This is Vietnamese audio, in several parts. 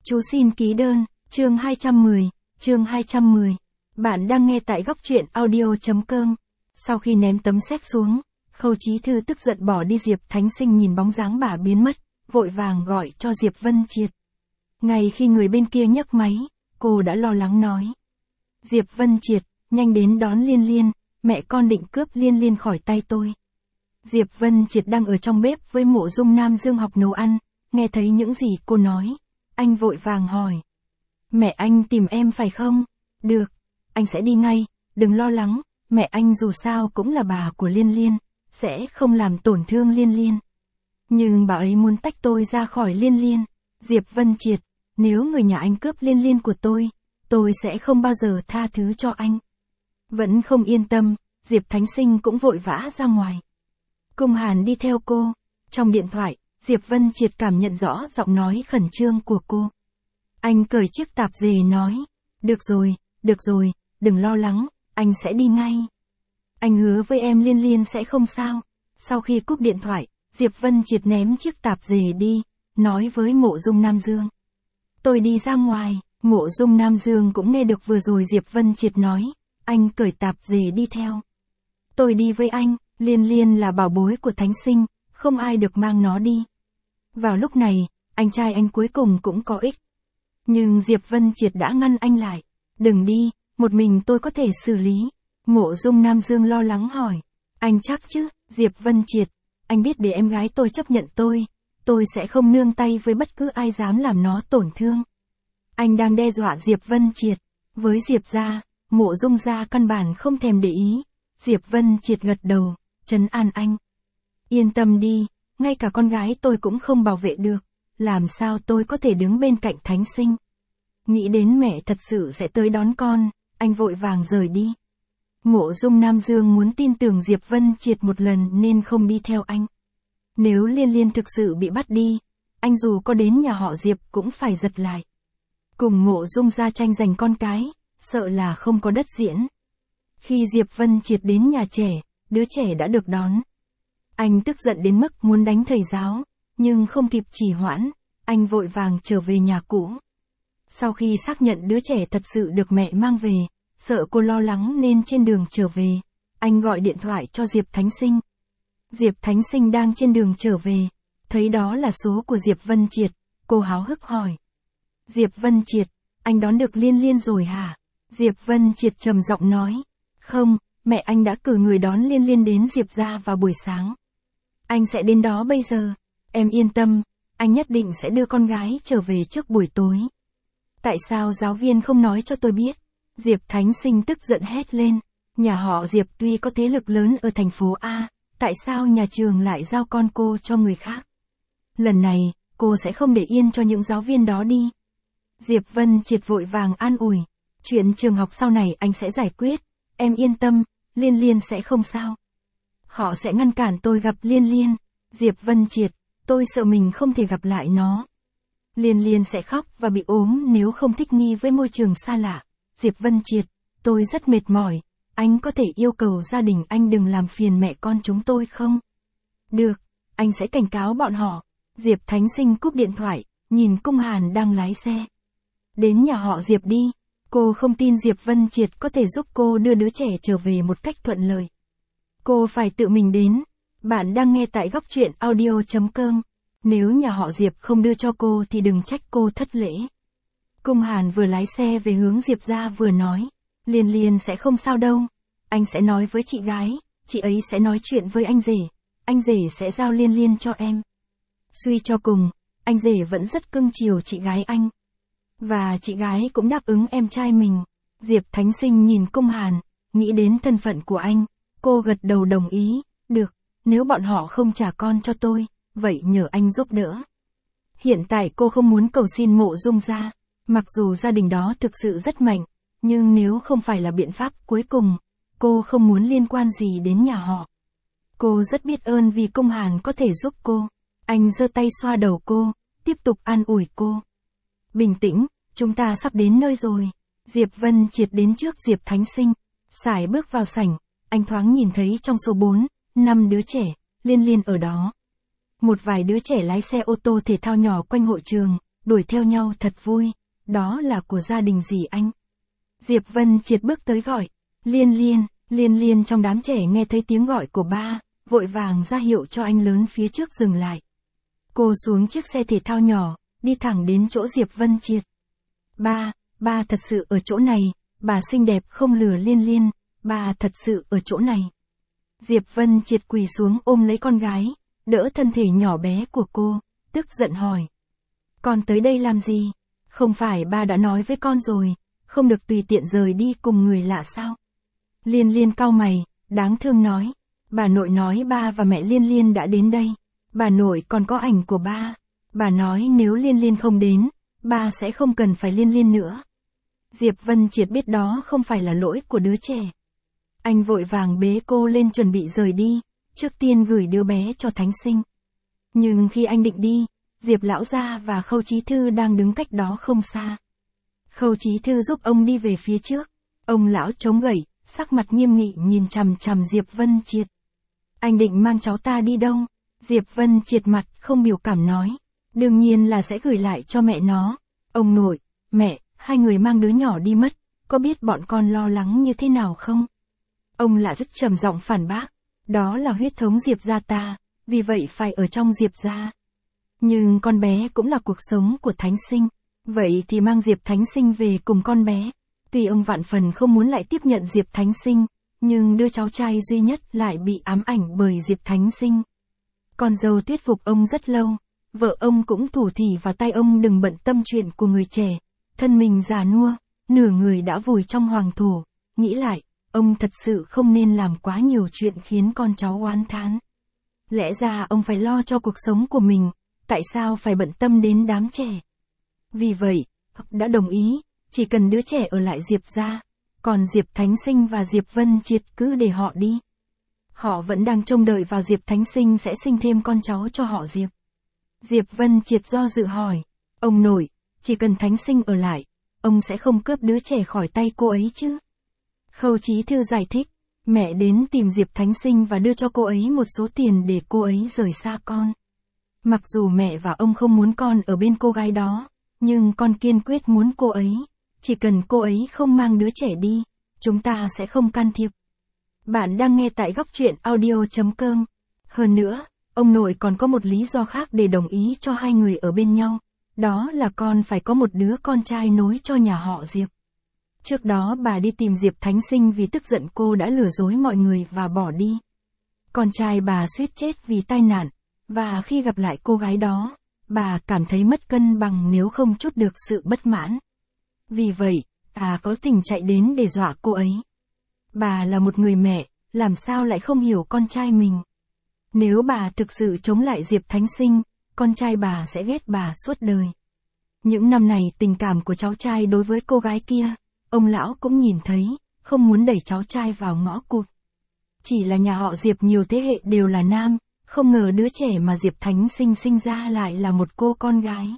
Chú xin ký đơn, chương 210. Bạn đang nghe tại góc truyện audio.com. Sau khi ném tấm séc xuống, Khâu Chí Thư tức giận bỏ đi. Diệp Thánh Sinh nhìn bóng dáng bà biến mất, vội vàng gọi cho Diệp Vân Triệt. Ngay khi người bên kia nhấc máy, cô đã lo lắng nói. Diệp Vân Triệt, nhanh đến đón Liên Liên, mẹ con định cướp Liên Liên khỏi tay tôi. Diệp Vân Triệt đang ở trong bếp với Mộ Dung Nam Dương học nấu ăn, nghe thấy những gì cô nói, anh vội vàng hỏi. Mẹ anh tìm em phải không? Được, anh sẽ đi ngay, đừng lo lắng, mẹ anh dù sao cũng là bà của Liên Liên, sẽ không làm tổn thương Liên Liên. Nhưng bà ấy muốn tách tôi ra khỏi Liên Liên. Diệp Vân Triệt, nếu người nhà anh cướp Liên Liên của tôi sẽ không bao giờ tha thứ cho anh. Vẫn không yên tâm, Diệp Thánh Sinh cũng vội vã ra ngoài. Cung Hàn đi theo cô. Trong điện thoại, Diệp Vân Triệt cảm nhận rõ giọng nói khẩn trương của cô. Anh cởi chiếc tạp dề nói. Được rồi, đừng lo lắng, anh sẽ đi ngay. Anh hứa với em Liên Liên sẽ không sao. Sau khi cúp điện thoại, Diệp Vân Triệt ném chiếc tạp dề đi, nói với Mộ Dung Nam Dương. Tôi đi ra ngoài. Mộ Dung Nam Dương cũng nghe được vừa rồi Diệp Vân Triệt nói. Anh cởi tạp dề đi theo. Tôi đi với anh, Liên Liên là bảo bối của Thánh Sinh, không ai được mang nó đi. Vào lúc này, anh trai anh cuối cùng cũng có ích. Nhưng Diệp Vân Triệt đã ngăn anh lại. Đừng đi, một mình tôi có thể xử lý. Mộ Dung Nam Dương lo lắng hỏi. Anh chắc chứ? Diệp Vân Triệt, anh biết để em gái tôi chấp nhận tôi sẽ không nương tay với bất cứ ai dám làm nó tổn thương. Anh đang đe dọa Diệp Vân Triệt. Với Diệp gia, Mộ Dung gia căn bản không thèm để ý. Diệp Vân Triệt gật đầu, trấn an anh. Yên tâm đi, ngay cả con gái tôi cũng không bảo vệ được, làm sao tôi có thể đứng bên cạnh Thánh Sinh. Nghĩ đến mẹ thật sự sẽ tới đón con, anh vội vàng rời đi. Mộ Dung Nam Dương muốn tin tưởng Diệp Vân Triệt một lần nên không đi theo anh. Nếu Liên Liên thực sự bị bắt đi, anh dù có đến nhà họ Diệp cũng phải giật lại. Cùng Mộ Dung gia tranh giành con cái, sợ là không có đất diễn. Khi Diệp Vân Triệt đến nhà trẻ, đứa trẻ đã được đón. Anh tức giận đến mức muốn đánh thầy giáo, nhưng không kịp trì hoãn, anh vội vàng trở về nhà cũ. Sau khi xác nhận đứa trẻ thật sự được mẹ mang về, sợ cô lo lắng nên trên đường trở về, anh gọi điện thoại cho Diệp Thánh Sinh. Diệp Thánh Sinh đang trên đường trở về, thấy đó là số của Diệp Vân Triệt, cô háo hức hỏi. Diệp Vân Triệt, anh đón được Liên Liên rồi hả? Diệp Vân Triệt trầm giọng nói. Không, mẹ anh đã cử người đón Liên Liên đến Diệp gia vào buổi sáng. Anh sẽ đến đó bây giờ. Em yên tâm, anh nhất định sẽ đưa con gái trở về trước buổi tối. Tại sao giáo viên không nói cho tôi biết? Diệp Thánh Sinh tức giận hét lên. Nhà họ Diệp tuy có thế lực lớn ở thành phố A, tại sao nhà trường lại giao con cô cho người khác? Lần này, cô sẽ không để yên cho những giáo viên đó đi. Diệp Vân Triệt vội vàng an ủi. Chuyện trường học sau này anh sẽ giải quyết. Em yên tâm, Liên Liên sẽ không sao. Họ sẽ ngăn cản tôi gặp Liên Liên. Diệp Vân Triệt, tôi sợ mình không thể gặp lại nó. Liên Liên sẽ khóc và bị ốm nếu không thích nghi với môi trường xa lạ. Diệp Vân Triệt, tôi rất mệt mỏi. Anh có thể yêu cầu gia đình anh đừng làm phiền mẹ con chúng tôi không? Được, anh sẽ cảnh cáo bọn họ. Diệp Thánh Sinh cúp điện thoại, nhìn Cung Hàn đang lái xe. Đến nhà họ Diệp đi. Cô không tin Diệp Vân Triệt có thể giúp cô đưa đứa trẻ trở về một cách thuận lợi. Cô phải tự mình đến. Bạn đang nghe tại góc truyện audio.com. Nếu nhà họ Diệp không đưa cho cô thì đừng trách cô thất lễ. Cung Hàn vừa lái xe về hướng Diệp gia vừa nói. Liên Liên sẽ không sao đâu. Anh sẽ nói với chị gái, chị ấy sẽ nói chuyện với anh rể sẽ giao Liên Liên cho em. Suy cho cùng, anh rể vẫn rất cưng chiều chị gái anh. Và chị gái cũng đáp ứng em trai mình. Diệp Thánh Sinh nhìn Cung Hàn, nghĩ đến thân phận của anh, cô gật đầu đồng ý. Được, nếu bọn họ không trả con cho tôi, vậy nhờ anh giúp đỡ. Hiện tại cô không muốn cầu xin Mộ Dung gia, mặc dù gia đình đó thực sự rất mạnh, nhưng nếu không phải là biện pháp cuối cùng, cô không muốn liên quan gì đến nhà họ. Cô rất biết ơn vì Cung Hàn có thể giúp cô. Anh giơ tay xoa đầu cô, tiếp tục an ủi cô. Bình tĩnh, chúng ta sắp đến nơi rồi. Diệp Vân Triệt đến trước Diệp Thánh Sinh, sải bước vào sảnh, anh thoáng nhìn thấy trong số 4, 5 đứa trẻ, Liên Liên ở đó. Một vài đứa trẻ lái xe ô tô thể thao nhỏ quanh hội trường, đuổi theo nhau thật vui, đó là của gia đình dì anh. Diệp Vân Triệt bước tới gọi, Liên Liên trong đám trẻ nghe thấy tiếng gọi của ba, vội vàng ra hiệu cho anh lớn phía trước dừng lại. Cô xuống chiếc xe thể thao nhỏ, đi thẳng đến chỗ Diệp Vân Triệt. Ba thật sự ở chỗ này, bà xinh đẹp không lừa Liên, ba thật sự ở chỗ này. Diệp Vân Triệt quỳ xuống ôm lấy con gái, đỡ thân thể nhỏ bé của cô, tức giận hỏi. Con tới đây làm gì? Không phải ba đã nói với con rồi, không được tùy tiện rời đi cùng người lạ sao? Liên cau mày, đáng thương nói. Bà nội nói ba và mẹ Liên đã đến đây. Bà nội còn có ảnh của ba. Bà nói nếu Liên không đến, ba sẽ không cần phải Liên nữa. Diệp Vân Triệt biết đó không phải là lỗi của đứa trẻ. Anh vội vàng bế cô lên chuẩn bị rời đi, trước tiên gửi đứa bé cho Thánh Sinh. Nhưng khi anh định đi, Diệp lão gia và Khâu Chí Thư đang đứng cách đó không xa. Khâu Chí Thư giúp ông đi về phía trước. Ông lão chống gậy, sắc mặt nghiêm nghị nhìn chằm chằm Diệp Vân Triệt. Anh định mang cháu ta đi đâu? Diệp Vân Triệt mặt không biểu cảm nói. Đương nhiên là sẽ gửi lại cho mẹ nó. Ông nội, mẹ, hai người mang đứa nhỏ đi mất, có biết bọn con lo lắng như thế nào không? Ông lại rất trầm giọng phản bác. Đó là huyết thống Diệp gia ta, vì vậy phải ở trong Diệp gia. Nhưng con bé cũng là cuộc sống của Thánh Sinh. Vậy thì mang Diệp Thánh Sinh về cùng con bé. Tuy ông vạn phần không muốn lại tiếp nhận Diệp Thánh Sinh, nhưng đứa cháu trai duy nhất lại bị ám ảnh bởi Diệp Thánh Sinh. Con dâu thuyết phục ông rất lâu, vợ ông cũng thủ thỉ vào tay ông đừng bận tâm chuyện của người trẻ. Thân mình già nua, nửa người đã vùi trong hoàng thổ, nghĩ lại, ông thật sự không nên làm quá nhiều chuyện khiến con cháu oán thán. Lẽ ra ông phải lo cho cuộc sống của mình, tại sao phải bận tâm đến đám trẻ? Vì vậy, đã đồng ý, chỉ cần đứa trẻ ở lại Diệp gia, còn Diệp Thánh Sinh và Diệp Vân Triệt cứ để họ đi. Họ vẫn đang trông đợi vào Diệp Thánh Sinh sẽ sinh thêm con cháu cho họ Diệp. Diệp Vân Triệt do dự hỏi, ông nội, chỉ cần Thánh Sinh ở lại, ông sẽ không cướp đứa trẻ khỏi tay cô ấy chứ? Khâu Chí Thư giải thích, mẹ đến tìm Diệp Thánh Sinh và đưa cho cô ấy một số tiền để cô ấy rời xa con. Mặc dù mẹ và ông không muốn con ở bên cô gái đó, nhưng con kiên quyết muốn cô ấy. Chỉ cần cô ấy không mang đứa trẻ đi, chúng ta sẽ không can thiệp. Bạn đang nghe tại góc truyện audio.com. Hơn nữa, ông nội còn có một lý do khác để đồng ý cho hai người ở bên nhau. Đó là con phải có một đứa con trai nối cho nhà họ Diệp. Trước đó bà đi tìm Diệp Thánh Sinh vì tức giận cô đã lừa dối mọi người và bỏ đi. Con trai bà suýt chết vì tai nạn, và khi gặp lại cô gái đó, bà cảm thấy mất cân bằng nếu không trút được sự bất mãn. Vì vậy, bà có tình chạy đến để dọa cô ấy. Bà là một người mẹ, làm sao lại không hiểu con trai mình? Nếu bà thực sự chống lại Diệp Thánh Sinh, con trai bà sẽ ghét bà suốt đời. Những năm này tình cảm của cháu trai đối với cô gái kia, ông lão cũng nhìn thấy, không muốn đẩy cháu trai vào ngõ cụt. Chỉ là nhà họ Diệp nhiều thế hệ đều là nam, không ngờ đứa trẻ mà Diệp Thánh Sinh sinh ra lại là một cô con gái.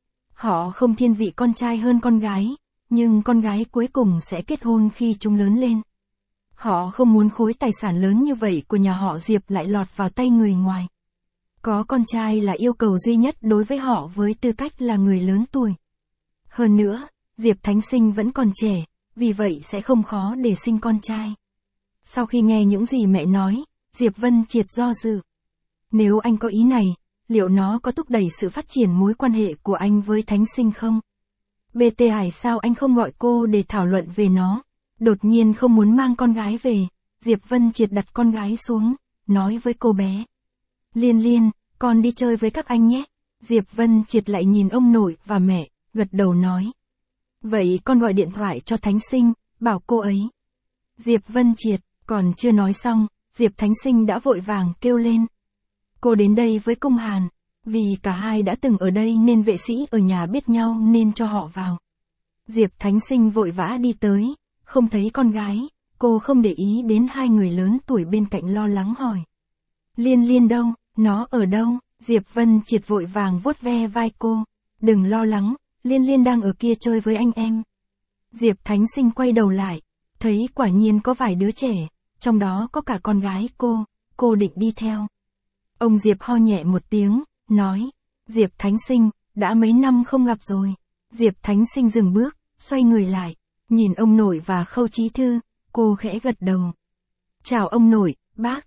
Họ không thiên vị con trai hơn con gái, nhưng con gái cuối cùng sẽ kết hôn khi chúng lớn lên. Họ không muốn khối tài sản lớn như vậy của nhà họ Diệp lại lọt vào tay người ngoài. Có con trai là yêu cầu duy nhất đối với họ với tư cách là người lớn tuổi. Hơn nữa, Diệp Thánh Sinh vẫn còn trẻ, vì vậy sẽ không khó để sinh con trai. Sau khi nghe những gì mẹ nói, Diệp Vân Triệt do dự. Nếu anh có ý này, liệu nó có thúc đẩy sự phát triển mối quan hệ của anh với Thánh Sinh không? BT Hải sao anh không gọi cô để thảo luận về nó? Đột nhiên không muốn mang con gái về, Diệp Vân Triệt đặt con gái xuống, nói với cô bé. Liên, con đi chơi với các anh nhé. Diệp Vân Triệt lại nhìn ông nội và mẹ, gật đầu nói. Vậy con gọi điện thoại cho Thánh Sinh, bảo cô ấy. Diệp Vân Triệt, còn chưa nói xong, Diệp Thánh Sinh đã vội vàng kêu lên. Cô đến đây với Cung Hàn, vì cả hai đã từng ở đây nên vệ sĩ ở nhà biết nhau nên cho họ vào. Diệp Thánh Sinh vội vã đi tới, không thấy con gái, cô không để ý đến hai người lớn tuổi bên cạnh lo lắng hỏi. Liên đâu, nó ở đâu? Diệp Vân Triệt vội vàng vuốt ve vai cô, đừng lo lắng, Liên đang ở kia chơi với anh em. Diệp Thánh Sinh quay đầu lại, thấy quả nhiên có vài đứa trẻ, trong đó có cả con gái cô định đi theo. Ông Diệp ho nhẹ một tiếng, nói, Diệp Thánh Sinh, đã mấy năm không gặp rồi. Diệp Thánh Sinh dừng bước, xoay người lại, nhìn ông nội và Khâu Chí Thư, cô khẽ gật đầu. Chào ông nội, bác.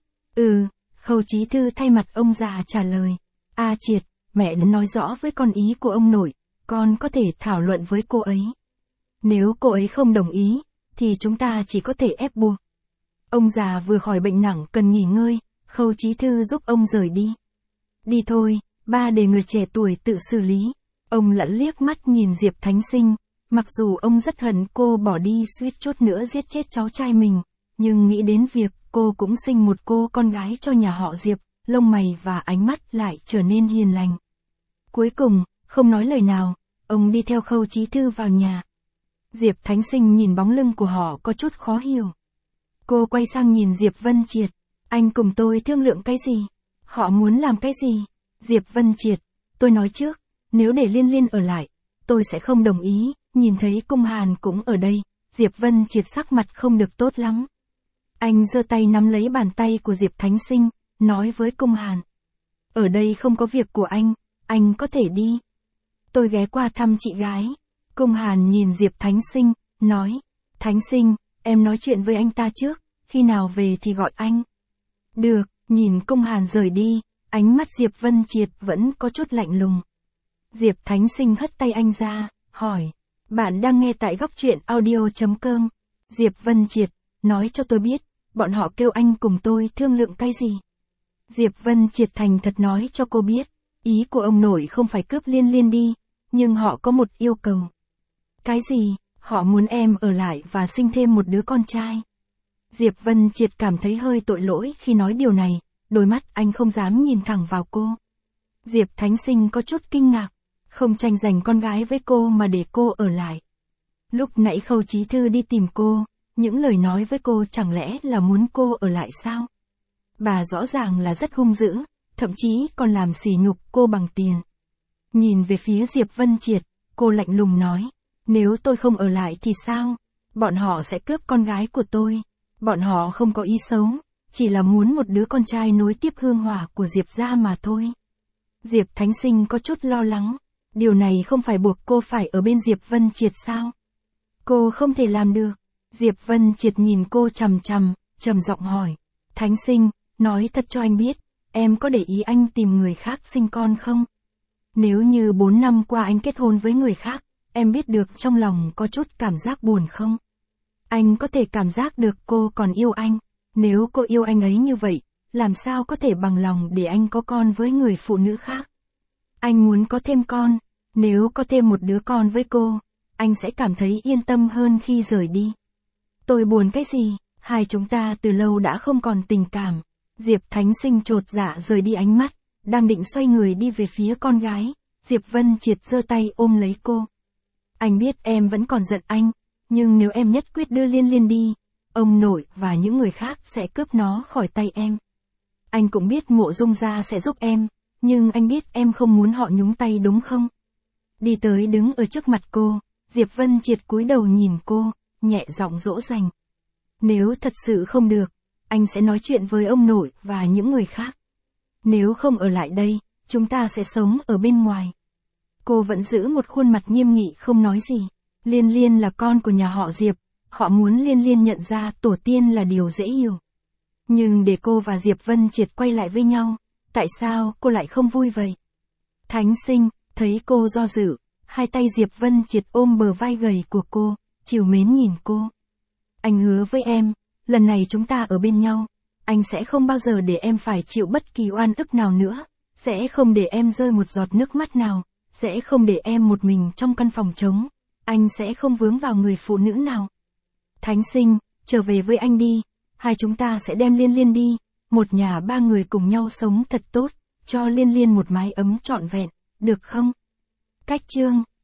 Khâu Chí Thư thay mặt ông già trả lời. Triệt, mẹ đã nói rõ với con ý của ông nội, con có thể thảo luận với cô ấy. Nếu cô ấy không đồng ý, thì chúng ta chỉ có thể ép buộc. Ông già vừa khỏi bệnh nặng cần nghỉ ngơi, Khâu Chí Thư giúp ông rời đi. Đi thôi, ba để người trẻ tuổi tự xử lý. Ông lẫn liếc mắt nhìn Diệp Thánh Sinh, mặc dù ông rất hận cô bỏ đi suýt chút nữa giết chết cháu trai mình, nhưng nghĩ đến việc cô cũng sinh một cô con gái cho nhà họ Diệp, lông mày và ánh mắt lại trở nên hiền lành. Cuối cùng, không nói lời nào, ông đi theo Khâu Chí Thư vào nhà. Diệp Thánh Sinh nhìn bóng lưng của họ có chút khó hiểu. Cô quay sang nhìn Diệp Vân Triệt. Anh cùng tôi thương lượng cái gì? Họ muốn làm cái gì? Diệp Vân Triệt, tôi nói trước, nếu để Liên Liên ở lại, tôi sẽ không đồng ý. Nhìn thấy Cung Hàn cũng ở đây, Diệp Vân Triệt sắc mặt không được tốt lắm. Anh giơ tay nắm lấy bàn tay của Diệp Thánh Sinh, nói với Cung Hàn. Ở đây không có việc của anh có thể đi. Tôi ghé qua thăm chị gái. Cung Hàn nhìn Diệp Thánh Sinh, nói. Thánh Sinh, em nói chuyện với anh ta trước, khi nào về thì gọi anh. Được, nhìn Cung Hàn rời đi, ánh mắt Diệp Vân Triệt vẫn có chút lạnh lùng. Diệp Thánh Sinh hất tay anh ra, hỏi. Bạn đang nghe tại góc truyện audio.com. Diệp Vân Triệt, nói cho tôi biết, bọn họ kêu anh cùng tôi thương lượng cái gì. Diệp Vân Triệt thành thật nói cho cô biết, ý của ông nội không phải cướp Liên Liên đi, nhưng họ có một yêu cầu. Cái gì? Họ muốn em ở lại và sinh thêm một đứa con trai. Diệp Vân Triệt cảm thấy hơi tội lỗi khi nói điều này, đôi mắt anh không dám nhìn thẳng vào cô. Diệp Thánh Sinh có chút kinh ngạc, không tranh giành con gái với cô mà để cô ở lại. Lúc nãy Khâu Chí Thư đi tìm cô, những lời nói với cô chẳng lẽ là muốn cô ở lại sao? Bà rõ ràng là rất hung dữ, thậm chí còn làm sỉ nhục cô bằng tiền. Nhìn về phía Diệp Vân Triệt, cô lạnh lùng nói, nếu tôi không ở lại thì sao? Bọn họ sẽ cướp con gái của tôi. Bọn họ không có ý xấu, chỉ là muốn một đứa con trai nối tiếp hương hỏa của Diệp gia mà thôi. Diệp Thánh Sinh có chút lo lắng, điều này không phải buộc cô phải ở bên Diệp Vân Triệt sao? Cô không thể làm được. Diệp Vân Triệt nhìn cô trầm giọng hỏi. Thánh Sinh, nói thật cho anh biết, em có để ý anh tìm người khác sinh con không? Nếu như 4 năm qua anh kết hôn với người khác, em biết được trong lòng có chút cảm giác buồn không? Anh có thể cảm giác được cô còn yêu anh. Nếu cô yêu anh ấy như vậy, làm sao có thể bằng lòng để anh có con với người phụ nữ khác? Anh muốn có thêm con. Nếu có thêm một đứa con với cô, anh sẽ cảm thấy yên tâm hơn khi rời đi. Tôi buồn cái gì? Hai chúng ta từ lâu đã không còn tình cảm. Diệp Thánh Sinh chột dạ rời đi ánh mắt, đang định xoay người đi về phía con gái. Diệp Vân Triệt giơ tay ôm lấy cô. Anh biết em vẫn còn giận anh, nhưng nếu em nhất quyết đưa Liên Liên đi, ông nội và những người khác sẽ cướp nó khỏi tay em. Anh cũng biết Mộ Dung gia sẽ giúp em, nhưng anh biết em không muốn họ nhúng tay đúng không? Đi tới đứng ở trước mặt cô, Diệp Vân Triệt cúi đầu nhìn cô, nhẹ giọng dỗ dành. Nếu thật sự không được, anh sẽ nói chuyện với ông nội và những người khác. Nếu không ở lại đây, chúng ta sẽ sống ở bên ngoài. Cô vẫn giữ một khuôn mặt nghiêm nghị không nói gì. Liên Liên là con của nhà họ Diệp, họ muốn Liên Liên nhận ra tổ tiên là điều dễ hiểu. Nhưng để cô và Diệp Vân Triệt quay lại với nhau, tại sao cô lại không vui vậy? Thánh Sinh, thấy cô do dự, hai tay Diệp Vân Triệt ôm bờ vai gầy của cô, trìu mến nhìn cô. Anh hứa với em, lần này chúng ta ở bên nhau, anh sẽ không bao giờ để em phải chịu bất kỳ oan ức nào nữa, sẽ không để em rơi một giọt nước mắt nào, sẽ không để em một mình trong căn phòng trống, anh sẽ không vướng vào người phụ nữ nào. Thánh Sinh, trở về với anh đi, hai chúng ta sẽ đem Liên Liên đi, một nhà ba người cùng nhau sống thật tốt, cho Liên Liên một mái ấm trọn vẹn, được không? Cách chương